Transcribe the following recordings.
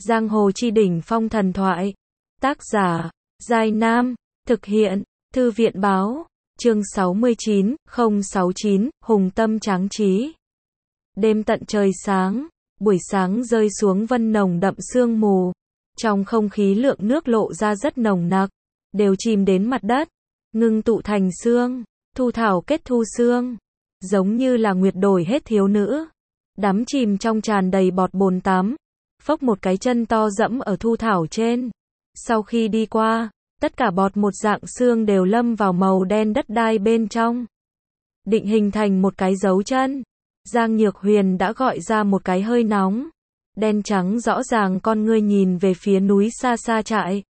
Giang hồ chi đỉnh phong thần thoại. Tác giả, Giai Nam. Thực hiện, Thư viện báo. Chương 69, 069, Hùng tâm tráng trí. Đêm tận trời sáng, buổi sáng rơi xuống vân nồng đậm sương mù. Trong không khí lượng nước lộ ra rất nồng nặc, đều chìm đến mặt đất, ngưng tụ thành sương, thu thảo kết thu sương, giống như là nguyệt đổi hết thiếu nữ, đắm chìm trong tràn đầy bọt bồn tắm, phốc một cái chân to dẫm ở thu thảo trên. Sau khi đi qua, tất cả bọt một dạng sương đều lâm vào màu đen đất đai bên trong, định hình thành một cái dấu chân. Giang Nhược Huyền đã gọi ra một cái hơi nóng, đen trắng rõ ràng con ngươi nhìn về phía núi xa xa trại.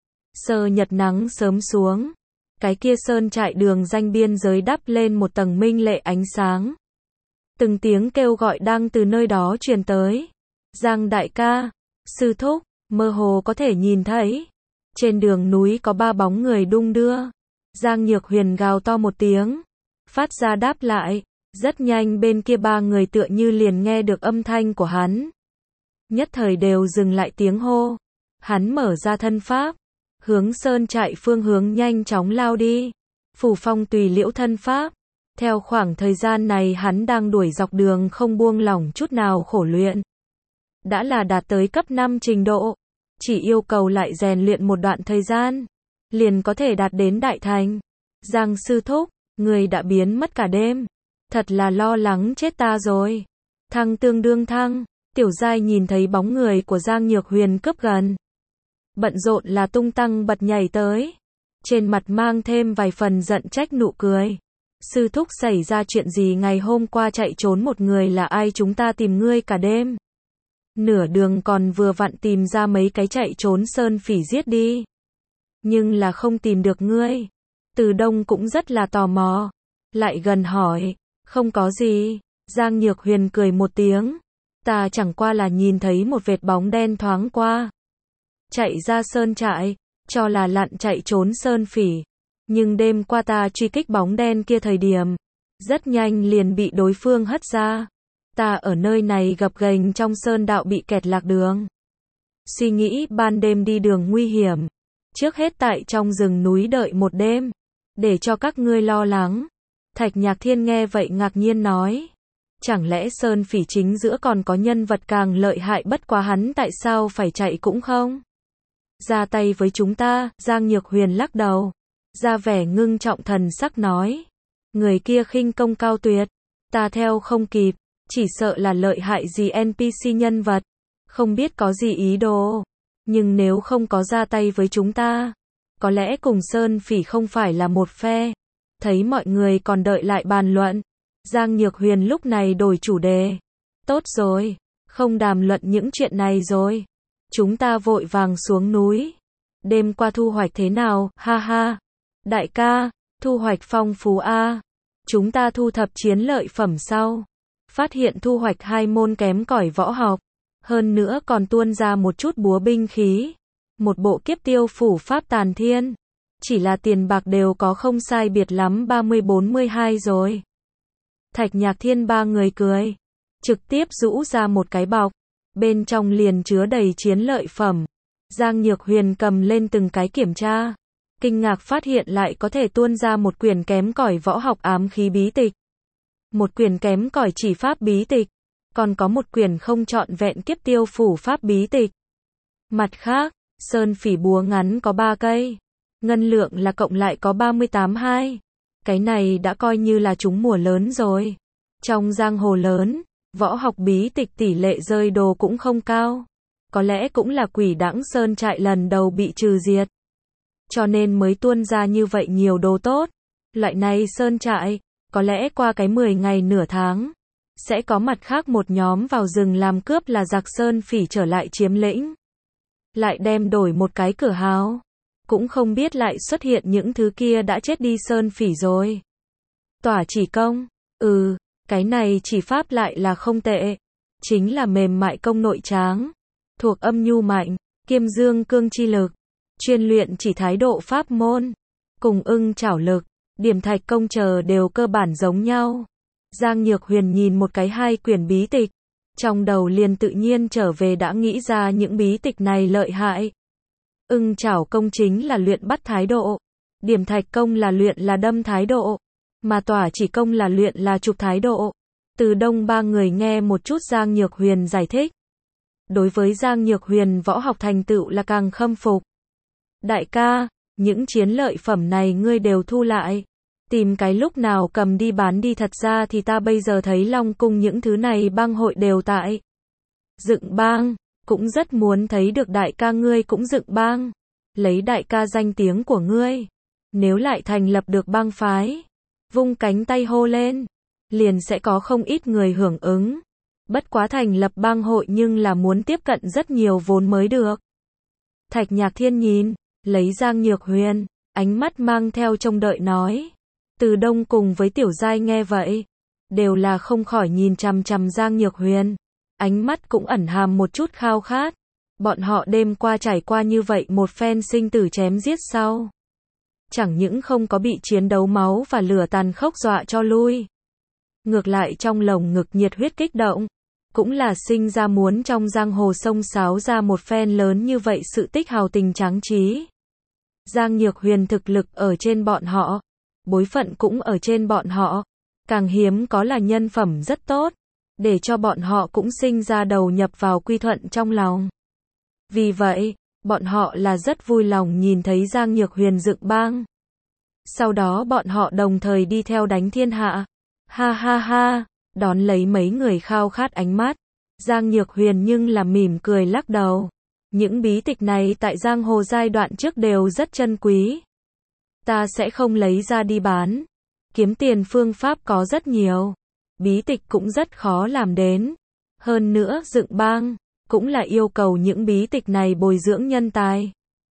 Sơ nhật nắng sớm xuống, cái kia sơn trại đường danh biên giới đắp lên một tầng minh lệ ánh sáng. Từng tiếng kêu gọi đang từ nơi đó truyền tới. Giang đại ca, sư thúc, mơ hồ có thể nhìn thấy. Trên đường núi có ba bóng người đung đưa. Giang Nhược Huyền gào to một tiếng, phát ra đáp lại. Rất nhanh bên kia ba người tựa như liền nghe được âm thanh của hắn. Nhất thời đều dừng lại tiếng hô. Hắn mở ra thân pháp, hướng sơn trại phương hướng nhanh chóng lao đi. Phủ phong tùy liễu thân pháp. Theo khoảng thời gian này hắn đang đuổi dọc đường không buông lỏng chút nào khổ luyện. Đã là đạt tới cấp 5 trình độ. Chỉ yêu cầu lại rèn luyện một đoạn thời gian, liền có thể đạt đến đại thành. Giang sư thúc, người đã biến mất cả đêm. Thật là lo lắng chết ta rồi. Thăng tương đương thăng, Tiểu Giai nhìn thấy bóng người của Giang Nhược Huyền cướp gần. Bận rộn là tung tăng bật nhảy tới. Trên mặt mang thêm vài phần giận trách nụ cười. Sư thúc xảy ra chuyện gì ngày hôm qua chạy trốn một người là ai, chúng ta tìm ngươi cả đêm. Nửa đường còn vừa vặn tìm ra mấy cái chạy trốn sơn phỉ giết đi. Nhưng là không tìm được ngươi. Từ Đông cũng rất là tò mò. Lại gần hỏi. Không có gì. Giang Nhược Huyền cười một tiếng. Ta chẳng qua là nhìn thấy một vệt bóng đen thoáng qua. Chạy ra sơn trại. Cho là lặn chạy trốn sơn phỉ. Nhưng đêm qua ta truy kích bóng đen kia thời điểm. Rất nhanh liền bị đối phương hất ra. Ta ở nơi này gập ghềnh trong sơn đạo bị kẹt lạc đường. Suy nghĩ ban đêm đi đường nguy hiểm. Trước hết tại trong rừng núi đợi một đêm. Để cho các ngươi lo lắng. Thạch Nhạc Thiên nghe vậy ngạc nhiên nói. Chẳng lẽ sơn phỉ chính giữa còn có nhân vật càng lợi hại, bất quá hắn tại sao phải chạy cũng không ra tay với chúng ta. Giang Nhược Huyền lắc đầu, ra vẻ ngưng trọng thần sắc nói. Người kia khinh công cao tuyệt. Ta theo không kịp. Chỉ sợ là lợi hại gì NPC nhân vật. Không biết có gì ý đồ. Nhưng nếu không có ra tay với chúng ta, có lẽ cùng sơn phỉ không phải là một phe. Thấy mọi người còn đợi lại bàn luận, Giang Nhược Huyền lúc này đổi chủ đề. Tốt rồi, không đàm luận những chuyện này rồi. Chúng ta vội vàng xuống núi. Đêm qua thu hoạch thế nào, ha ha. Đại ca, thu hoạch phong phú a. Chúng ta thu thập chiến lợi phẩm sau. Phát hiện thu hoạch 2 môn kém cỏi võ học. Hơn nữa còn tuôn ra một chút búa binh khí. Một bộ kiếp tiêu phủ pháp tàn thiên. Chỉ là tiền bạc đều có không sai biệt lắm 30-42 rồi. Thạch Nhạc Thiên ba người cười. Trực tiếp rũ ra một cái bọc. Bên trong liền chứa đầy chiến lợi phẩm. Giang Nhược Huyền cầm lên từng cái kiểm tra. Kinh ngạc phát hiện lại có thể tuôn ra một quyển kém cỏi võ học ám khí bí tịch. Một quyển kém cỏi chỉ pháp bí tịch. Còn có một quyển không trọn vẹn kiếp tiêu phủ pháp bí tịch. Mặt khác, sơn phỉ búa ngắn có 3 cây. Ngân lượng là cộng lại có 38-2. Cái này đã coi như là trúng mùa lớn rồi. Trong giang hồ lớn, võ học bí tịch tỷ lệ rơi đồ cũng không cao. Có lẽ cũng là Quỷ Đãng Sơn trại lần đầu bị trừ diệt. Cho nên mới tuôn ra như vậy nhiều đồ tốt. Loại này sơn trại, có lẽ qua cái 10 ngày nửa tháng, sẽ có mặt khác một nhóm vào rừng làm cướp là giặc sơn phỉ trở lại chiếm lĩnh. Lại đem đổi một cái cửa hào. Cũng không biết lại xuất hiện những thứ kia đã chết đi sơn phỉ rồi. Tỏa chỉ công, cái này chỉ pháp lại là không tệ. Chính là mềm mại công nội tráng. Thuộc âm nhu mạnh, kiêm dương cương chi lực. Chuyên luyện chỉ thái độ pháp môn. Cùng ưng chảo lực, điểm thạch công chờ đều cơ bản giống nhau. Giang Nhược Huyền nhìn một cái 2 quyển bí tịch. trong đầu liền tự nhiên trở về đã nghĩ ra những bí tịch này lợi hại. Ưng chảo công chính là luyện bắt thái độ, điểm thạch công là luyện là đâm thái độ, mà tỏa chỉ công là luyện là chụp thái độ. Từ Đông ba người nghe một chút Giang Nhược Huyền giải thích. Đối với Giang Nhược Huyền võ học thành tựu là càng khâm phục. Đại ca, những chiến lợi phẩm này ngươi đều thu lại. Tìm cái lúc nào cầm đi bán đi, thật ra thì ta bây giờ thấy Long Cung những thứ này bang hội đều tại dựng bang, cũng rất muốn thấy được đại ca ngươi cũng dựng bang. Lấy đại ca danh tiếng của ngươi, nếu lại thành lập được bang phái, vung cánh tay hô lên, liền sẽ có không ít người hưởng ứng. Bất quá thành lập bang hội nhưng là muốn tiếp cận rất nhiều vốn mới được. Thạch Nhạc Thiên nhìn, lấy Giang Nhược Huyền, ánh mắt mang theo trông đợi nói. Từ Đông cùng với Tiểu Giai nghe vậy, đều là không khỏi nhìn chằm chằm Giang Nhược Huyền, ánh mắt cũng ẩn hàm một chút khao khát. Bọn họ đêm qua trải qua như vậy một phen sinh tử chém giết sau, chẳng những không có bị chiến đấu máu và lửa tàn khốc dọa cho lui, ngược lại trong lồng ngực nhiệt huyết kích động, cũng là sinh ra muốn trong giang hồ sông sáo ra một phen lớn như vậy sự tích hào tình tráng trí. Giang Nhược Huyền thực lực ở trên bọn họ, bối phận cũng ở trên bọn họ, càng hiếm có là nhân phẩm rất tốt, để cho bọn họ cũng sinh ra đầu nhập vào quy thuận trong lòng. Vì vậy, bọn họ là rất vui lòng nhìn thấy Giang Nhược Huyền dựng bang. Sau đó bọn họ đồng thời đi theo đánh thiên hạ. Ha ha ha, đón lấy mấy người khao khát ánh mắt. Giang Nhược Huyền nhưng là mỉm cười lắc đầu. Những bí tịch này tại giang hồ giai đoạn trước đều rất chân quý. Ta sẽ không lấy ra đi bán. Kiếm tiền phương pháp có rất nhiều. Bí tịch cũng rất khó làm đến. Hơn nữa dựng bang, cũng là yêu cầu những bí tịch này bồi dưỡng nhân tài.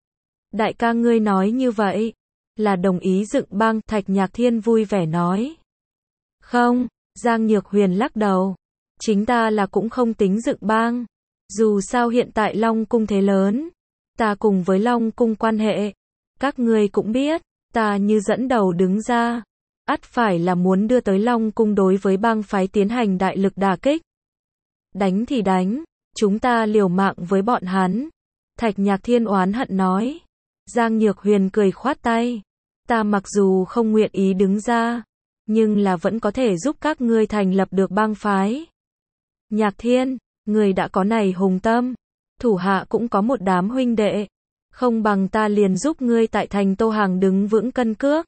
Đại ca ngươi nói như vậy, là đồng ý dựng bang, Thạch Nhạc Thiên vui vẻ nói. Không, Giang Nhược Huyền lắc đầu. Chính ta là cũng không tính dựng bang. Dù sao hiện tại Long Cung thế lớn, ta cùng với Long Cung quan hệ, các ngươi cũng biết, ta như dẫn đầu đứng ra, ắt phải là muốn đưa tới Long Cung đối với bang phái tiến hành đại lực đả kích. Đánh thì đánh, chúng ta liều mạng với bọn hắn. Thạch Nhạc Thiên oán hận nói. Giang Nhược Huyền cười khoát tay. Ta mặc dù không nguyện ý đứng ra, nhưng là vẫn có thể giúp các ngươi thành lập được bang phái. Nhạc Thiên, người đã có này hùng tâm, thủ hạ cũng có một đám huynh đệ, không bằng ta liền giúp ngươi tại thành Tô Hàng đứng vững cân cước.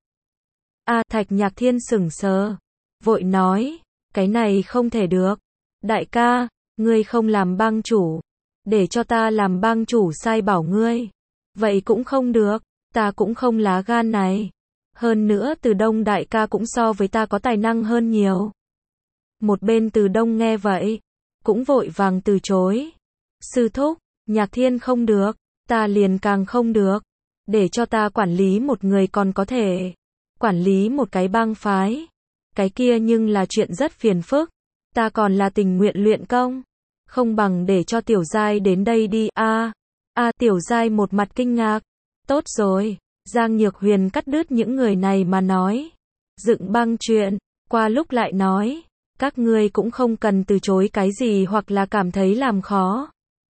Thạch Nhạc Thiên sững sờ, vội nói, cái này không thể được. Đại ca, ngươi không làm bang chủ, để cho ta làm bang chủ sai bảo ngươi. Vậy cũng không được, ta cũng không lá gan này. Hơn nữa Từ Đông đại ca cũng so với ta có tài năng hơn nhiều. Một bên Từ Đông nghe vậy, cũng vội vàng từ chối. Sư thúc, Nhạc Thiên không được, ta liền càng không được. Để cho ta quản lý một người còn có thể quản lý một cái bang phái. Cái kia nhưng là chuyện rất phiền phức. Ta còn là tình nguyện luyện công. Không bằng để cho Tiểu Giai đến đây đi. Tiểu Giai một mặt kinh ngạc. Tốt rồi, Giang Nhược Huyền cắt đứt những người này mà nói. Dựng bang chuyện, qua lúc lại nói. Các ngươi cũng không cần từ chối cái gì hoặc là cảm thấy làm khó.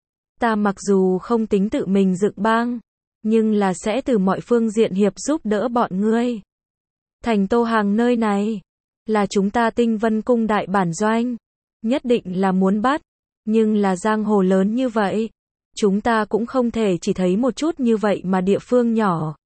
Ta mặc dù không tính tự mình dựng bang, nhưng là sẽ từ mọi phương diện hiệp giúp đỡ bọn ngươi. Thành Tô Hàng nơi này, là chúng ta Tinh Vân Cung đại bản doanh. Nhất định là muốn bắt, nhưng là giang hồ lớn như vậy. Chúng ta cũng không thể chỉ thấy một chút như vậy mà địa phương nhỏ.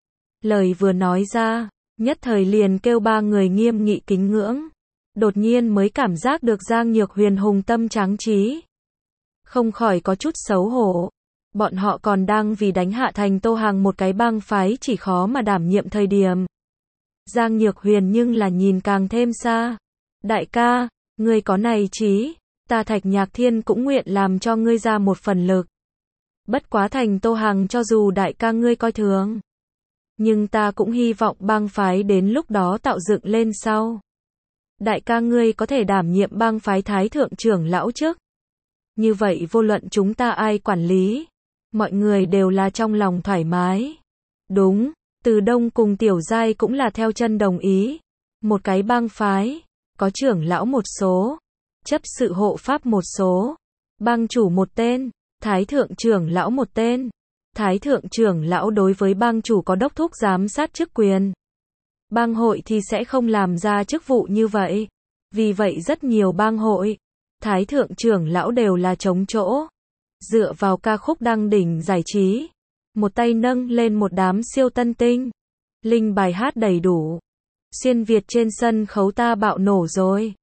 Lời vừa nói ra, nhất thời liền kêu ba người nghiêm nghị kính ngưỡng. Đột nhiên mới cảm giác được Giang Nhược Huyền hùng tâm tráng trí. Không khỏi có chút xấu hổ. Bọn họ còn đang vì đánh hạ thành Tô Hàng một cái bang phái chỉ khó mà đảm nhiệm thời điểm. Giang Nhược Huyền nhưng là nhìn càng thêm xa. Đại ca, ngươi có này trí, ta Thạch Nhạc Thiên cũng nguyện làm cho ngươi ra một phần lực. Bất quá thành Tô Hàng cho dù đại ca ngươi coi thường, nhưng ta cũng hy vọng bang phái đến lúc đó tạo dựng lên sau. Đại ca ngươi có thể đảm nhiệm bang phái thái thượng trưởng lão chức. Như vậy vô luận chúng ta ai quản lý, mọi người đều là trong lòng thoải mái. Đúng, Từ Đông cùng Tiểu Giai cũng là theo chân đồng ý. Một cái bang phái, có trưởng lão một số, chấp sự hộ pháp một số, bang chủ một tên, thái thượng trưởng lão một tên. Thái thượng trưởng lão đối với bang chủ có đốc thúc giám sát chức quyền. Bang hội thì sẽ không làm ra chức vụ như vậy. Vì vậy rất nhiều bang hội, thái thượng trưởng lão đều là trống chỗ. Dựa vào ca khúc đăng đỉnh giải trí, một tay nâng lên một đám siêu tân tinh. Linh bài hát đầy đủ. Xuyên Việt trên sân khấu ta bạo nổ rồi.